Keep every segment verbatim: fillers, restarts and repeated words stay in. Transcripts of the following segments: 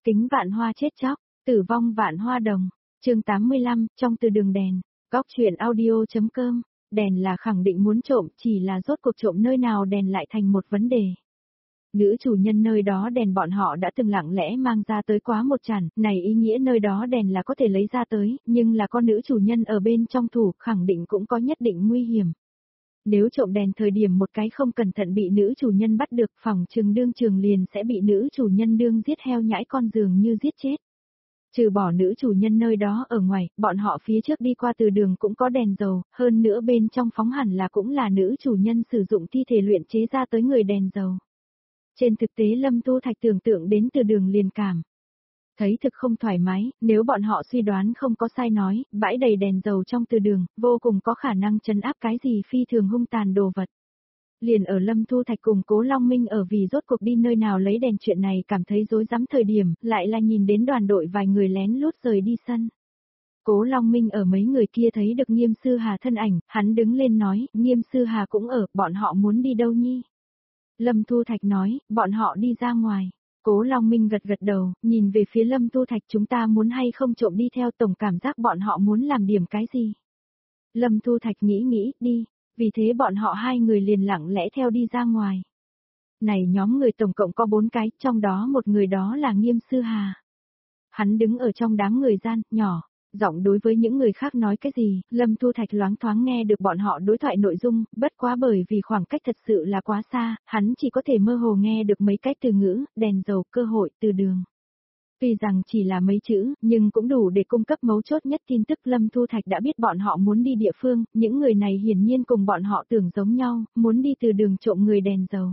Kính vạn hoa chết chóc, tử vong vạn hoa đồng. Chương tám mươi lăm, trong từ đường đèn. Góc truyện audio.com. Đèn là khẳng định muốn trộm, chỉ là rốt cuộc trộm nơi nào đèn lại thành một vấn đề. Nữ chủ nhân nơi đó đèn bọn họ đã từng lặng lẽ mang ra tới quá một chản, này ý nghĩa nơi đó đèn là có thể lấy ra tới, nhưng là con nữ chủ nhân ở bên trong thủ, khẳng định cũng có nhất định nguy hiểm. Nếu trộm đèn thời điểm một cái không cẩn thận bị nữ chủ nhân bắt được, phòng trừng đương trường liền sẽ bị nữ chủ nhân đương giết heo nhãi con dường như giết chết. Trừ bỏ nữ chủ nhân nơi đó ở ngoài, bọn họ phía trước đi qua từ đường cũng có đèn dầu, hơn nữa bên trong phóng hẳn là cũng là nữ chủ nhân sử dụng thi thể luyện chế ra tới người đèn dầu. Trên thực tế Lâm Tu Thạch tưởng tượng đến từ đường liền cảm. Thấy thực không thoải mái, nếu bọn họ suy đoán không có sai nói, bãi đầy đèn dầu trong từ đường, vô cùng có khả năng trấn áp cái gì phi thường hung tàn đồ vật. Liền ở Lâm Thu Thạch cùng Cố Long Minh ở vì rốt cuộc đi nơi nào lấy đèn chuyện này cảm thấy rối rắm thời điểm, lại là nhìn đến đoàn đội vài người lén lút rời đi sân. Cố Long Minh ở mấy người kia thấy được Nghiêm Sư Hà thân ảnh, hắn đứng lên nói, Nghiêm Sư Hà cũng ở, bọn họ muốn đi đâu nhi? Lâm Thu Thạch nói, bọn họ đi ra ngoài. Cố Long Minh gật gật đầu, nhìn về phía Lâm Tu Thạch, chúng ta muốn hay không trộm đi theo tổng cảm giác bọn họ muốn làm điểm cái gì. Lâm Tu Thạch nghĩ nghĩ, đi, vì thế bọn họ hai người liền lặng lẽ theo đi ra ngoài. Này nhóm người tổng cộng có bốn cái, trong đó một người đó là Nghiêm Sư Hà. Hắn đứng ở trong đám người gian, nhỏ, giọng đối với những người khác nói cái gì, Lâm Tu Thạch loáng thoáng nghe được bọn họ đối thoại nội dung, bất quá bởi vì khoảng cách thật sự là quá xa, hắn chỉ có thể mơ hồ nghe được mấy cái từ ngữ, đèn dầu, cơ hội, từ đường. Tuy rằng chỉ là mấy chữ, nhưng cũng đủ để cung cấp mấu chốt nhất tin tức. Lâm Tu Thạch đã biết bọn họ muốn đi địa phương, những người này hiển nhiên cùng bọn họ tưởng giống nhau, muốn đi từ đường trộm người đèn dầu.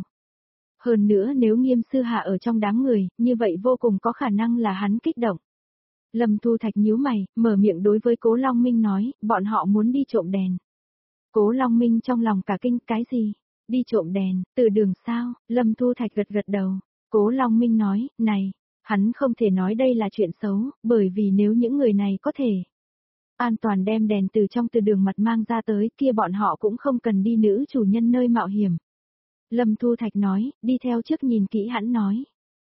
Hơn nữa nếu Nghiêm Sư Hà ở trong đám người, như vậy vô cùng có khả năng là hắn kích động. Lâm Thu Thạch nhíu mày, mở miệng đối với Cố Long Minh nói, bọn họ muốn đi trộm đèn. Cố Long Minh trong lòng cả kinh, cái gì? Đi trộm đèn, từ đường sao? Lâm Thu Thạch gật gật đầu. Cố Long Minh nói, này, hắn không thể nói đây là chuyện xấu, bởi vì nếu những người này có thể an toàn đem đèn từ trong từ đường mặt mang ra tới, kia bọn họ cũng không cần đi nữ chủ nhân nơi mạo hiểm. Lâm Thu Thạch nói, đi theo trước nhìn kỹ hắn nói.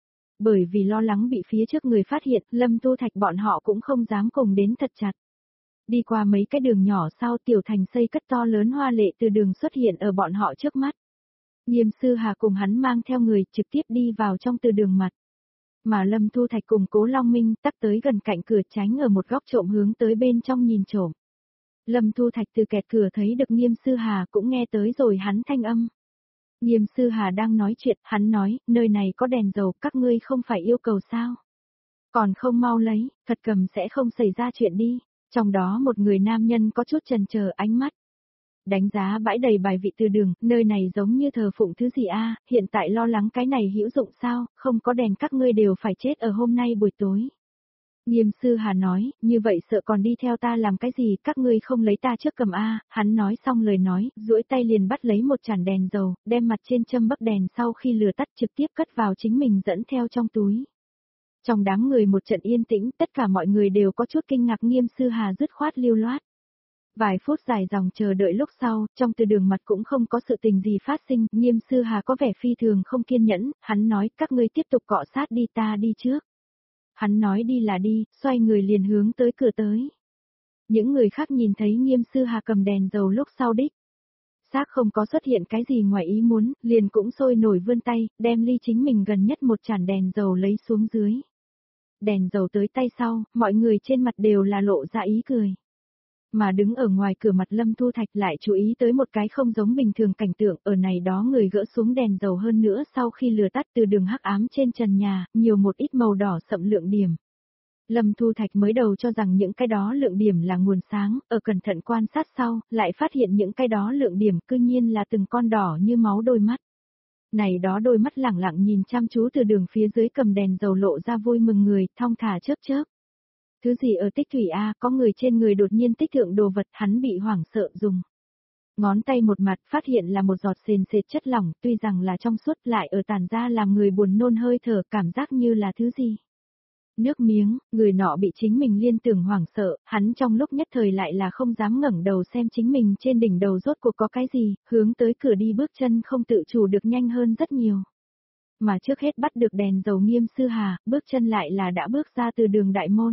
Bởi vì lo lắng bị phía trước người phát hiện, Lâm Tu Thạch bọn họ cũng không dám cùng đến thật chặt. Đi qua mấy cái đường nhỏ sau tiểu thành xây cất to lớn hoa lệ từ đường xuất hiện ở bọn họ trước mắt. Nghiêm Sư Hà cùng hắn mang theo người trực tiếp đi vào trong từ đường mặt. Mà Lâm Thu Thạch cùng Cố Long Minh tắc tới gần cạnh cửa tránh ở một góc trộm hướng tới bên trong nhìn trộm. Lâm Thu Thạch từ kẹt cửa thấy được Nghiêm Sư Hà cũng nghe tới rồi hắn thanh âm. Nghiêm Sư Hà đang nói chuyện, hắn nói, nơi này có đèn dầu, các ngươi không phải yêu cầu sao? Còn không mau lấy, thật cầm sẽ không xảy ra chuyện đi. Trong đó một người nam nhân có chút chần chờ ánh mắt. Đánh giá bãi đầy bài vị từ đường, nơi này giống như thờ phụng thứ gì a? Hiện tại lo lắng cái này hữu dụng sao, không có đèn các ngươi đều phải chết ở hôm nay buổi tối. Nghiêm Sư Hà nói, như vậy sợ còn đi theo ta làm cái gì, các ngươi không lấy ta trước cầm a? Hắn nói xong lời nói, duỗi tay liền bắt lấy một chản đèn dầu, đem mặt trên châm bắc đèn sau khi lửa tắt trực tiếp cất vào chính mình dẫn theo trong túi. Trong đám người một trận yên tĩnh, tất cả mọi người đều có chút kinh ngạc. Nghiêm Sư Hà dứt khoát lưu loát. Vài phút dài dòng chờ đợi lúc sau, trong từ đường mặt cũng không có sự tình gì phát sinh, Nghiêm Sư Hà có vẻ phi thường không kiên nhẫn, hắn nói, các ngươi tiếp tục cọ sát đi, ta đi trước. Hắn nói đi là đi, xoay người liền hướng tới cửa tới. Những người khác nhìn thấy Nghiêm Sư Hà cầm đèn dầu lúc sau đích. Xác không có xuất hiện cái gì ngoài ý muốn, liền cũng sôi nổi vươn tay, đem ly chính mình gần nhất một chản đèn dầu lấy xuống dưới. Đèn dầu tới tay sau, mọi người trên mặt đều là lộ ra ý cười. Mà đứng ở ngoài cửa mặt Lâm Thu Thạch lại chú ý tới một cái không giống bình thường cảnh tượng, ở này đó người gỡ xuống đèn dầu hơn nữa sau khi lửa tắt từ đường hắc ám trên trần nhà, nhiều một ít màu đỏ sậm lượng điểm. Lâm Thu Thạch mới đầu cho rằng những cái đó lượng điểm là nguồn sáng, ở cẩn thận quan sát sau, lại phát hiện những cái đó lượng điểm cư nhiên là từng con đỏ như máu đôi mắt. Này đó đôi mắt lẳng lặng nhìn chăm chú từ đường phía dưới cầm đèn dầu lộ ra vui mừng người, thong thả chớp chớp. Thứ gì ở tích thủy a? Có người trên người đột nhiên tích thượng đồ vật, hắn bị hoảng sợ dùng. Ngón tay một mặt phát hiện là một giọt sền sệt chất lỏng, tuy rằng là trong suốt lại ở tàn ra làm người buồn nôn hơi thở, cảm giác như là thứ gì. Nước miếng, người nọ bị chính mình liên tưởng hoảng sợ, hắn trong lúc nhất thời lại là không dám ngẩng đầu xem chính mình trên đỉnh đầu rốt cuộc có cái gì, hướng tới cửa đi bước chân không tự chủ được nhanh hơn rất nhiều. Mà trước hết bắt được đèn dầu Nghiêm Sư Hà, bước chân lại là đã bước ra từ đường đại môn.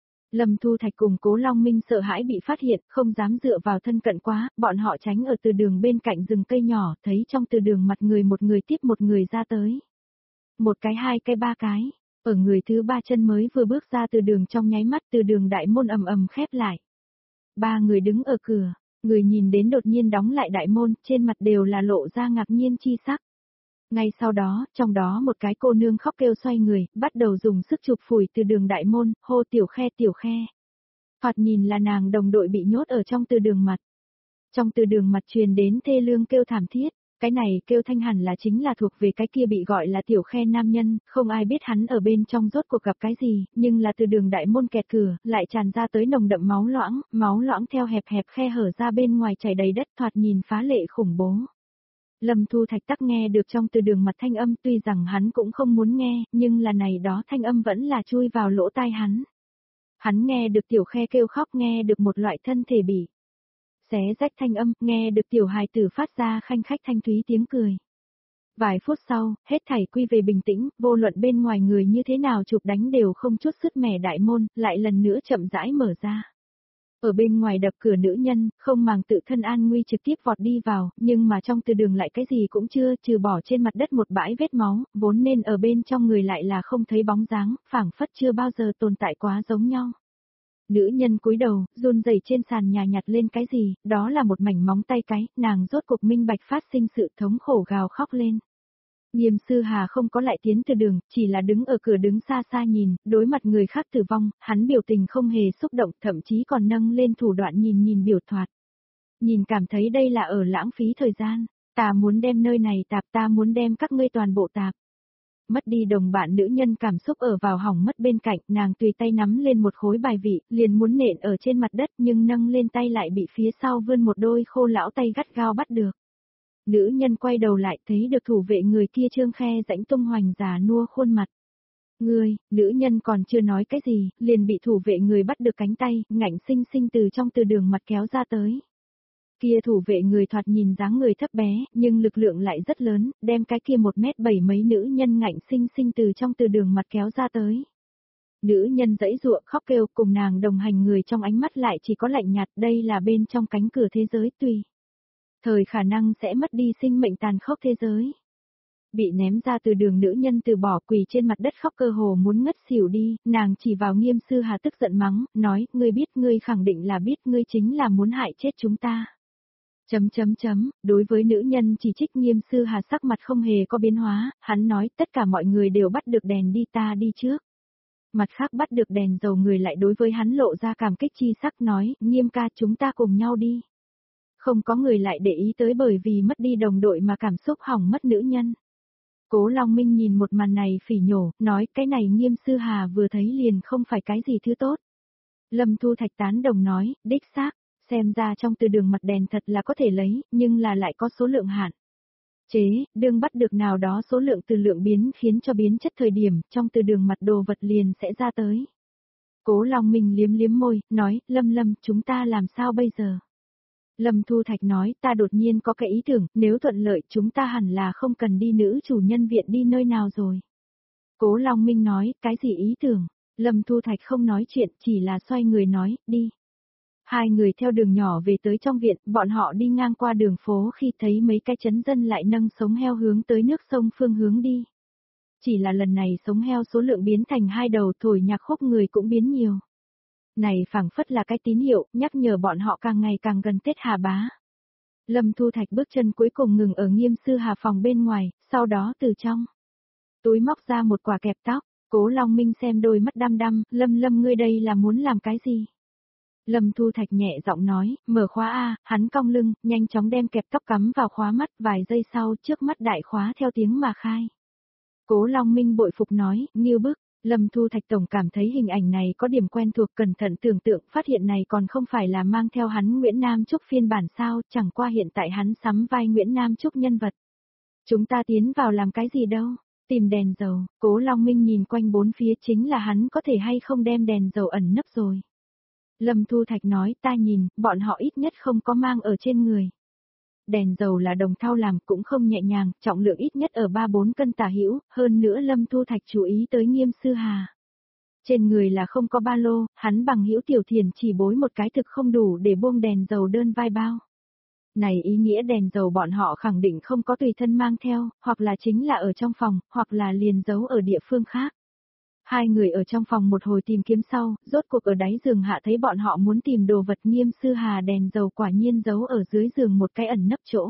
Lâm Thu Thạch cùng Cố Long Minh sợ hãi bị phát hiện, không dám dựa vào thân cận quá, bọn họ tránh ở từ đường bên cạnh rừng cây nhỏ, thấy trong từ đường mặt người một người tiếp một người ra tới. Một cái hai cái ba cái, ở người thứ ba chân mới vừa bước ra từ đường trong nháy mắt từ đường đại môn ầm ầm khép lại. Ba người đứng ở cửa, người nhìn đến đột nhiên đóng lại đại môn, trên mặt đều là lộ ra ngạc nhiên chi sắc. Ngay sau đó, trong đó một cái cô nương khóc kêu xoay người, bắt đầu dùng sức chụp phủi từ đường đại môn, hô tiểu khe tiểu khe. Thoạt nhìn là nàng đồng đội bị nhốt ở trong từ đường mặt. Trong từ đường mặt truyền đến thê lương kêu thảm thiết, cái này kêu thanh hẳn là chính là thuộc về cái kia bị gọi là tiểu khe nam nhân, không ai biết hắn ở bên trong rốt cuộc gặp cái gì, nhưng là từ đường đại môn kẹt cửa, lại tràn ra tới nồng đậm máu loãng, máu loãng theo hẹp hẹp khe hở ra bên ngoài chảy đầy đất thoạt nhìn phá lệ khủng bố. Lâm Thu Thạch tắc nghe được trong từ đường mặt thanh âm tuy rằng hắn cũng không muốn nghe, nhưng là này đó thanh âm vẫn là chui vào lỗ tai hắn. Hắn nghe được tiểu khe kêu khóc, nghe được một loại thân thể bị xé rách thanh âm, nghe được tiểu hài tử phát ra khanh khách thanh thúy tiếng cười. Vài phút sau, hết thảy quy về bình tĩnh, vô luận bên ngoài người như thế nào chụp đánh đều không chút sứt mẻ đại môn, lại lần nữa chậm rãi mở ra. Ở bên ngoài đập cửa nữ nhân, không màng tự thân an nguy trực tiếp vọt đi vào, nhưng mà trong từ đường lại cái gì cũng chưa, trừ bỏ trên mặt đất một bãi vết máu, vốn nên ở bên trong người lại là không thấy bóng dáng, phảng phất chưa bao giờ tồn tại quá giống nhau. Nữ nhân cúi đầu, run rẩy trên sàn nhà nhặt lên cái gì, đó là một mảnh móng tay cái, nàng rốt cuộc minh bạch phát sinh sự thống khổ gào khóc lên. Nghiêm Sư Hà không có lại tiến từ đường, chỉ là đứng ở cửa đứng xa xa nhìn, đối mặt người khác tử vong, hắn biểu tình không hề xúc động, thậm chí còn nâng lên thủ đoạn nhìn nhìn biểu thoạt. Nhìn cảm thấy đây là ở lãng phí thời gian, ta muốn đem nơi này tạp, ta muốn đem các ngươi toàn bộ tạp. Mất đi đồng bạn nữ nhân cảm xúc ở vào hỏng mất bên cạnh, nàng tùy tay nắm lên một khối bài vị, liền muốn nện ở trên mặt đất nhưng nâng lên tay lại bị phía sau vươn một đôi khô lão tay gắt gao bắt được. Nữ nhân quay đầu lại thấy được thủ vệ người kia trương khe rãnh tung hoành già nua khuôn mặt. Ngươi, nữ nhân còn chưa nói cái gì, liền bị thủ vệ người bắt được cánh tay, ngạnh sinh sinh từ trong từ đường mặt kéo ra tới. Kia thủ vệ người thoạt nhìn dáng người thấp bé, nhưng lực lượng lại rất lớn, đem cái kia một mét bảy mấy nữ nhân ngạnh sinh sinh từ trong từ đường mặt kéo ra tới. Nữ nhân dãy ruộng khóc kêu cùng nàng đồng hành người trong ánh mắt lại chỉ có lạnh nhạt, đây là bên trong cánh cửa thế giới tùy. Thời khả năng sẽ mất đi sinh mệnh tàn khốc thế giới. Bị ném ra từ đường nữ nhân từ bỏ quỳ trên mặt đất khóc cơ hồ muốn ngất xỉu đi, nàng chỉ vào Nghiêm Sư Hà tức giận mắng, nói, ngươi biết ngươi khẳng định là biết ngươi chính là muốn hại chết chúng ta. Chấm chấm chấm, đối với nữ nhân chỉ trích Nghiêm Sư Hà sắc mặt không hề có biến hóa, hắn nói tất cả mọi người đều bắt được đèn đi ta đi trước. Mặt khác bắt được đèn dầu người lại đối với hắn lộ ra cảm kích chi sắc nói, Nghiêm ca chúng ta cùng nhau đi. Không có người lại để ý tới bởi vì mất đi đồng đội mà cảm xúc hỏng mất nữ nhân. Cố Long Minh nhìn một màn này phỉ nhổ, nói cái này Nghiêm Sư Hà vừa thấy liền không phải cái gì thứ tốt. Lâm Thu Thạch tán đồng nói, đích xác, xem ra trong từ đường mặt đèn thật là có thể lấy, nhưng là lại có số lượng hạn. Chế, đương bắt được nào đó số lượng từ lượng biến khiến cho biến chất thời điểm, trong từ đường mặt đồ vật liền sẽ ra tới. Cố Long Minh liếm liếm môi, nói, Lâm Lâm, chúng ta làm sao bây giờ? Lâm Thu Thạch nói, ta đột nhiên có cái ý tưởng, nếu thuận lợi chúng ta hẳn là không cần đi nữ chủ nhân viện đi nơi nào rồi. Cố Long Minh nói, cái gì ý tưởng? Lâm Thu Thạch không nói chuyện, chỉ là xoay người nói, đi. Hai người theo đường nhỏ về tới trong viện, bọn họ đi ngang qua đường phố khi thấy mấy cái chấn dân lại nâng sống heo hướng tới nước sông phương hướng đi. Chỉ là lần này sống heo số lượng biến thành hai đầu, thổi nhạc khúc người cũng biến nhiều. Này phảng phất là cái tín hiệu, nhắc nhở bọn họ càng ngày càng gần Tết Hà Bá. Lâm Thu Thạch bước chân cuối cùng ngừng ở Nghiêm Sư Hà phòng bên ngoài, sau đó từ trong túi móc ra một quả kẹp tóc. Cố Long Minh xem đôi mắt đăm đăm, Lâm Lâm ngươi đây là muốn làm cái gì? Lâm Thu Thạch nhẹ giọng nói, mở khóa A, hắn cong lưng, nhanh chóng đem kẹp tóc cắm vào khóa mắt, vài giây sau trước mắt đại khóa theo tiếng mà khai. Cố Long Minh bội phục nói, nghiêu bức. Lâm Thu Thạch tổng cảm thấy hình ảnh này có điểm quen thuộc, cẩn thận tưởng tượng, phát hiện này còn không phải là mang theo hắn Nguyễn Nam Trúc phiên bản sao, chẳng qua hiện tại hắn sắm vai Nguyễn Nam Trúc nhân vật. Chúng ta tiến vào làm cái gì đâu, tìm đèn dầu. Cố Long Minh nhìn quanh bốn phía, chính là hắn có thể hay không đem đèn dầu ẩn nấp rồi. Lâm Thu Thạch nói, ta nhìn, bọn họ ít nhất không có mang ở trên người. đèn dầu là đồng thau làm cũng không nhẹ nhàng, trọng lượng ít nhất ở ba bốn cân tả hữu, hơn nữa Lâm Thu Thạch chú ý tới Nghiêm Sư Hà. Trên người là không có ba lô, hắn bằng hữu tiểu thiền chỉ bối một cái thực không đủ để buông đèn dầu đơn vai bao. Này ý nghĩa đèn dầu bọn họ khẳng định không có tùy thân mang theo, hoặc là chính là ở trong phòng, hoặc là liền giấu ở địa phương khác. Hai người ở trong phòng một hồi tìm kiếm sau, rốt cuộc ở đáy giường hạ thấy bọn họ muốn tìm đồ vật. Nghiêm Sư Hà đèn dầu quả nhiên giấu ở dưới giường một cái ẩn nấp chỗ.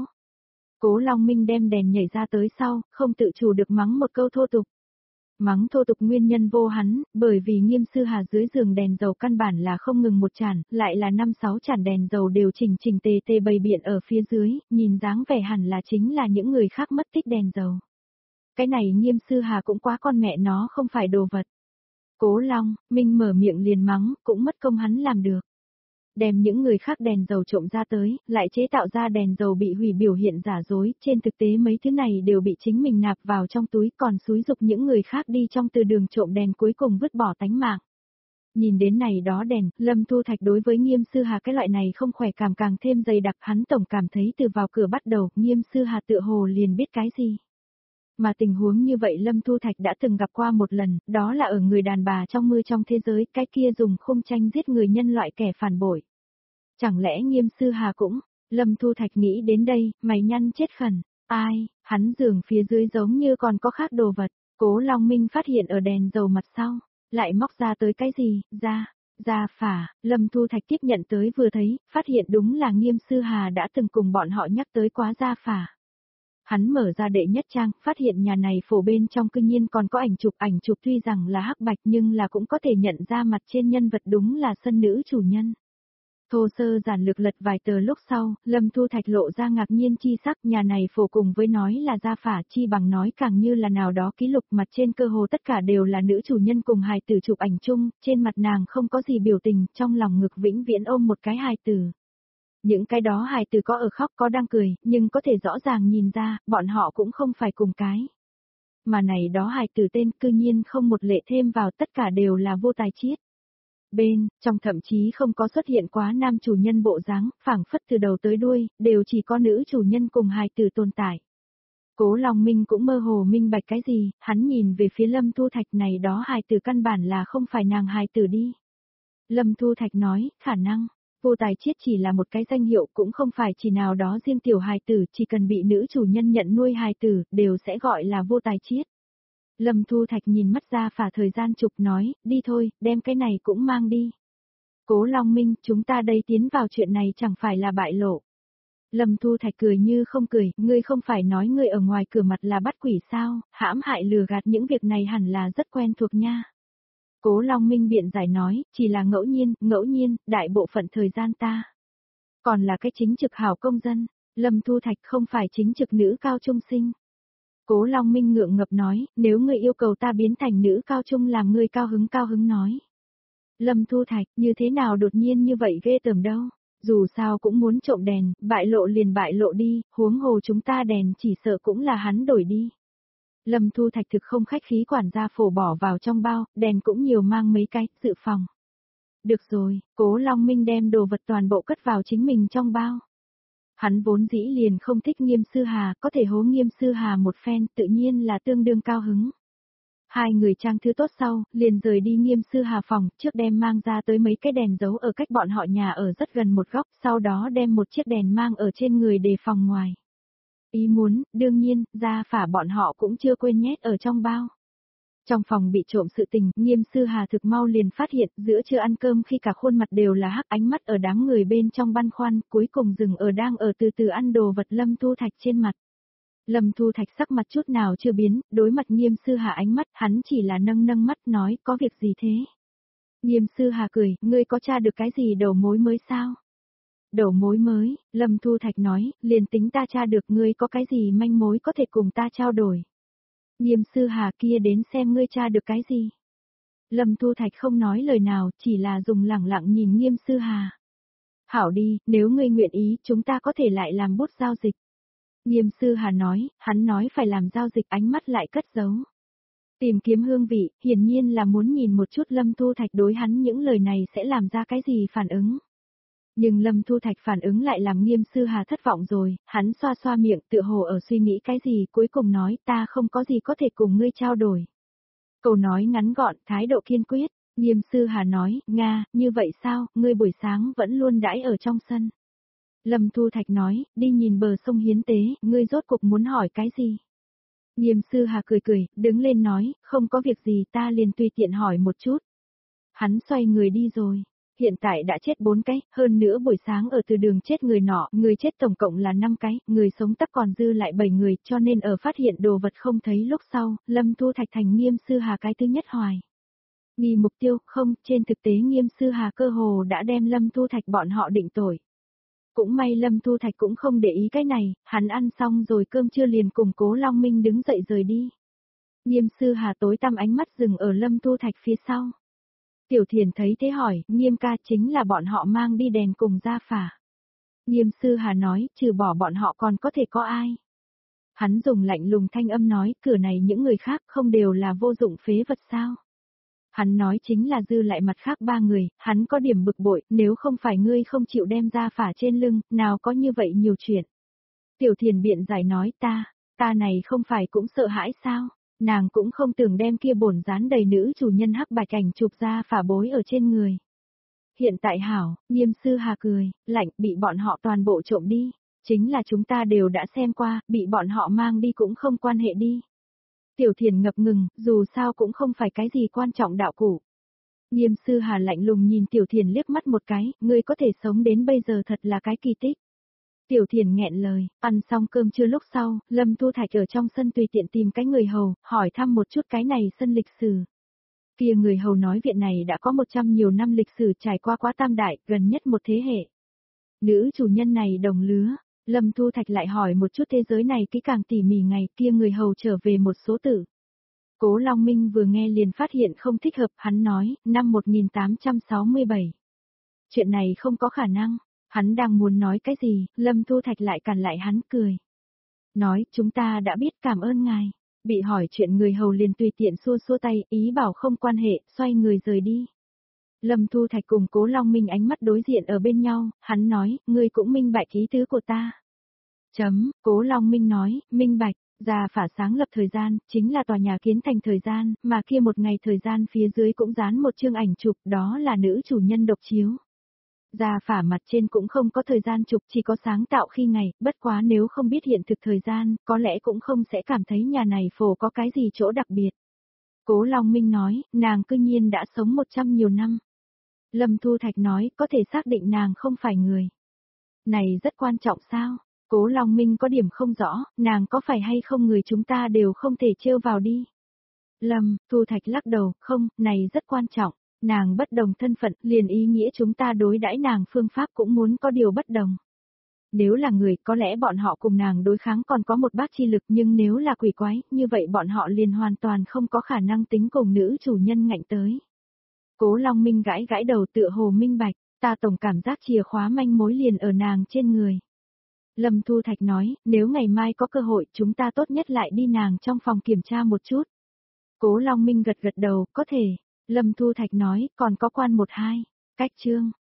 Cố Long Minh đem đèn nhảy ra tới sau, không tự chủ được mắng một câu thô tục. Mắng thô tục nguyên nhân vô hắn, bởi vì Nghiêm Sư Hà dưới giường đèn dầu căn bản là không ngừng một chản, lại là năm sáu chản đèn dầu đều chỉnh chỉnh tề tề bày biện ở phía dưới, nhìn dáng vẻ hẳn là chính là những người khác mất tích đèn dầu. Cái này Nghiêm Sư Hà cũng quá con mẹ nó không phải đồ vật. Cố Long Minh mở miệng liền mắng, cũng mất công hắn làm được. Đem những người khác đèn dầu trộm ra tới, lại chế tạo ra đèn dầu bị hủy biểu hiện giả dối, trên thực tế mấy thứ này đều bị chính mình nạp vào trong túi, còn xúi dục những người khác đi trong từ đường trộm đèn cuối cùng vứt bỏ tánh mạng. Nhìn đến này đó đèn, Lâm Thu Thạch đối với Nghiêm Sư Hà cái loại này không khỏe cảm càng thêm dày đặc, hắn tổng cảm thấy từ vào cửa bắt đầu, Nghiêm Sư Hà tựa hồ liền biết cái gì. Mà tình huống như vậy Lâm Thu Thạch đã từng gặp qua một lần, đó là ở người đàn bà trong mưa trong thế giới, cái kia dùng khung tranh giết người nhân loại kẻ phản bội. Chẳng lẽ Nghiêm Sư Hà cũng, Lâm Thu Thạch nghĩ đến đây, mày nhăn chết khẩn, ai, hắn giường phía dưới giống như còn có khác đồ vật, Cố Long Minh phát hiện ở đèn dầu mặt sau, lại móc ra tới cái gì, ra, ra phả, Lâm Thu Thạch tiếp nhận tới vừa thấy, phát hiện đúng là Nghiêm Sư Hà đã từng cùng bọn họ nhắc tới quá ra phả. Hắn mở ra đệ nhất trang, phát hiện nhà này phổ bên trong cư nhiên còn có ảnh chụp, ảnh chụp tuy rằng là hắc bạch nhưng là cũng có thể nhận ra mặt trên nhân vật đúng là sân nữ chủ nhân. Thô sơ giản lược lật vài tờ lúc sau, Lâm Thu Thạch lộ ra ngạc nhiên chi sắc, nhà này phổ cùng với nói là gia phả chi bằng nói càng như là nào đó ký lục, mặt trên cơ hồ tất cả đều là nữ chủ nhân cùng hài tử chụp ảnh chung, trên mặt nàng không có gì biểu tình, trong lòng ngực vĩnh viễn ôm một cái hài tử. Những cái đó hài tử có ở khóc có đang cười, nhưng có thể rõ ràng nhìn ra, bọn họ cũng không phải cùng cái. Mà này đó hài tử tên cư nhiên không một lệ thêm vào, tất cả đều là vô tài chiết. Bên, trong thậm chí không có xuất hiện quá nam chủ nhân bộ dáng, phảng phất từ đầu tới đuôi, đều chỉ có nữ chủ nhân cùng hài tử tồn tại. Cố Long Minh cũng mơ hồ minh bạch cái gì, hắn nhìn về phía Lâm Thu Thạch, này đó hài tử căn bản là không phải nàng hài tử đi. Lâm Thu Thạch nói, khả năng, vô tài chiết chỉ là một cái danh hiệu, cũng không phải chỉ nào đó riêng tiểu hài tử, chỉ cần bị nữ chủ nhân nhận nuôi hài tử, đều sẽ gọi là vô tài chiết. Lâm Thu Thạch nhìn mắt ra phả thời gian chụp nói, đi thôi, đem cái này cũng mang đi. Cố Long Minh, chúng ta đây tiến vào chuyện này chẳng phải là bại lộ. Lâm Thu Thạch cười như không cười, ngươi không phải nói ngươi ở ngoài cửa mặt là bắt quỷ sao, hãm hại lừa gạt những việc này hẳn là rất quen thuộc nha. Cố Long Minh biện giải nói, chỉ là ngẫu nhiên, ngẫu nhiên, đại bộ phận thời gian ta. Còn là cái chính trực hảo công dân, Lâm Thu Thạch không phải chính trực nữ cao trung sinh. Cố Long Minh ngượng ngập nói, nếu ngươi yêu cầu ta biến thành nữ cao trung làm ngươi cao hứng cao hứng nói. Lâm Thu Thạch, như thế nào đột nhiên như vậy ghê tởm đâu, dù sao cũng muốn trộm đèn, bại lộ liền bại lộ đi, huống hồ chúng ta đèn chỉ sợ cũng là hắn đổi đi. Lâm Thu Thạch thực không khách khí, quản gia phổ bỏ vào trong bao, đèn cũng nhiều mang mấy cái, dự phòng. Được rồi, Cố Long Minh đem đồ vật toàn bộ cất vào chính mình trong bao. Hắn vốn dĩ liền không thích Nghiêm Sư Hà, có thể hố Nghiêm Sư Hà một phen, tự nhiên là tương đương cao hứng. Hai người trang thứ tốt sau, liền rời đi Nghiêm Sư Hà phòng, trước đem mang ra tới mấy cái đèn giấu ở cách bọn họ nhà ở rất gần một góc, sau đó đem một chiếc đèn mang ở trên người đề phòng ngoài. Ý muốn, đương nhiên, gia phả bọn họ cũng chưa quên nhét ở trong bao. Trong phòng bị trộm sự tình, Nghiêm Sư Hà thực mau liền phát hiện, giữa trưa ăn cơm khi cả khuôn mặt đều là hắc, ánh mắt ở đám người bên trong băn khoăn, cuối cùng dừng ở đang ở từ từ ăn đồ vật Lâm Thu Thạch trên mặt. Lâm Thu Thạch sắc mặt chút nào chưa biến, đối mặt Nghiêm Sư Hà ánh mắt, hắn chỉ là nâng nâng mắt nói, có việc gì thế? Nghiêm Sư Hà cười, ngươi có tra được cái gì đầu mối mới sao? Đầu mối mới, Lâm Thu Thạch nói, liền tính ta tra được, ngươi có cái gì manh mối có thể cùng ta trao đổi. Nghiêm Sư Hà kia đến xem ngươi tra được cái gì. Lâm Thu Thạch không nói lời nào, chỉ là dùng lẳng lặng nhìn Nghiêm Sư Hà. Hảo đi, nếu ngươi nguyện ý, chúng ta có thể lại làm bút giao dịch. Nghiêm Sư Hà nói, hắn nói phải làm giao dịch, ánh mắt lại cất giấu. Tìm kiếm hương vị, hiển nhiên là muốn nhìn một chút Lâm Thu Thạch đối hắn những lời này sẽ làm ra cái gì phản ứng. Nhưng Lâm Thu Thạch phản ứng lại làm Nghiêm Sư Hà thất vọng rồi, hắn xoa xoa miệng tựa hồ ở suy nghĩ cái gì cuối cùng nói ta không có gì có thể cùng ngươi trao đổi. Câu nói ngắn gọn, thái độ kiên quyết, Nghiêm Sư Hà nói, Nga, như vậy sao, ngươi buổi sáng vẫn luôn đãi ở trong sân. Lâm Thu Thạch nói, đi nhìn bờ sông hiến tế, ngươi rốt cục muốn hỏi cái gì? Nghiêm Sư Hà cười cười, đứng lên nói, không có việc gì ta liền tùy tiện hỏi một chút. Hắn xoay người đi rồi. Hiện tại đã chết bốn cái, hơn nữa buổi sáng ở từ đường chết người nọ, người chết tổng cộng là năm cái, người sống tắc còn dư lại bảy người, cho nên ở phát hiện đồ vật không thấy lúc sau, Lâm Thu Thạch thành Nghiêm Sư Hà cái thứ nhất hoài. Nghi mục tiêu, không, trên thực tế Nghiêm Sư Hà cơ hồ đã đem Lâm Thu Thạch bọn họ định tội. Cũng may Lâm Thu Thạch cũng không để ý cái này, hắn ăn xong rồi cơm trưa liền cùng Cố Long Minh đứng dậy rời đi. Nghiêm Sư Hà tối tăm ánh mắt dừng ở Lâm Thu Thạch phía sau. Tiểu Thiền thấy thế hỏi, Nghiêm ca chính là bọn họ mang đi đèn cùng gia phả. Nghiêm Sư Hà nói, trừ bỏ bọn họ còn có thể có ai. Hắn dùng lạnh lùng thanh âm nói, cửa này những người khác không đều là vô dụng phế vật sao. Hắn nói chính là dư lại mặt khác ba người, hắn có điểm bực bội, nếu không phải ngươi không chịu đem gia phả trên lưng, nào có như vậy nhiều chuyện. Tiểu Thiền biện giải nói ta, ta này không phải cũng sợ hãi sao. Nàng cũng không tưởng đem kia bổn dán đầy nữ chủ nhân hắc bạch ảnh chụp ra phả bối ở trên người. Hiện tại hảo, Nghiêm Sư Hà cười, lạnh bị bọn họ toàn bộ trộm đi. Chính là chúng ta đều đã xem qua, bị bọn họ mang đi cũng không quan hệ đi. Tiểu Thiền ngập ngừng, dù sao cũng không phải cái gì quan trọng đạo cụ. Nghiêm Sư Hà lạnh lùng nhìn Tiểu Thiền liếc mắt một cái, ngươi có thể sống đến bây giờ thật là cái kỳ tích. Tiểu Thiền nghẹn lời, ăn xong cơm trưa lúc sau, Lâm Thu Thạch ở trong sân tùy tiện tìm cái người hầu, hỏi thăm một chút cái này sân lịch sử. Kia người hầu nói viện này đã có một trăm nhiều năm lịch sử trải qua quá tam đại, gần nhất một thế hệ. Nữ chủ nhân này đồng lứa, Lâm Thu Thạch lại hỏi một chút thế giới này kỹ càng tỉ mỉ ngày kia người hầu trở về một số tự. Cố Long Minh vừa nghe liền phát hiện không thích hợp, hắn nói, năm một nghìn tám trăm sáu mươi bảy. Chuyện này không có khả năng. Hắn đang muốn nói cái gì, Lâm Thu Thạch lại cản lại hắn cười. Nói, chúng ta đã biết cảm ơn ngài. Bị hỏi chuyện người hầu liền tùy tiện xua xua tay, ý bảo không quan hệ, xoay người rời đi. Lâm Thu Thạch cùng Cố Long Minh ánh mắt đối diện ở bên nhau, hắn nói, ngươi cũng minh bạch ý tứ của ta. Chấm, Cố Long Minh nói, minh bạch, gia phả sáng lập thời gian, chính là tòa nhà kiến thành thời gian, mà kia một ngày thời gian phía dưới cũng dán một chương ảnh chụp, đó là nữ chủ nhân độc chiếu. Gia phả mặt trên cũng không có thời gian chụp, chỉ có sáng tạo khi ngày, bất quá nếu không biết hiện thực thời gian, có lẽ cũng không sẽ cảm thấy nhà này phổ có cái gì chỗ đặc biệt. Cố Long Minh nói, nàng cư nhiên đã sống một trăm nhiều năm. Lâm Thu Thạch nói, có thể xác định nàng không phải người. Này rất quan trọng sao? Cố Long Minh có điểm không rõ, nàng có phải hay không người chúng ta đều không thể trêu vào đi. Lâm, Thu Thạch lắc đầu, không, này rất quan trọng. Nàng bất đồng thân phận, liền ý nghĩa chúng ta đối đãi nàng phương pháp cũng muốn có điều bất đồng. Nếu là người, có lẽ bọn họ cùng nàng đối kháng còn có một bát chi lực, nhưng nếu là quỷ quái, như vậy bọn họ liền hoàn toàn không có khả năng tính cùng nữ chủ nhân ngạnh tới. Cố Long Minh gãi gãi đầu tựa hồ minh bạch, ta tổng cảm giác chìa khóa manh mối liền ở nàng trên người. Lâm Thu Thạch nói, nếu ngày mai có cơ hội chúng ta tốt nhất lại đi nàng trong phòng kiểm tra một chút. Cố Long Minh gật gật đầu, có thể. Lâm Thu Thạch nói, còn có quan một hai, cách chương.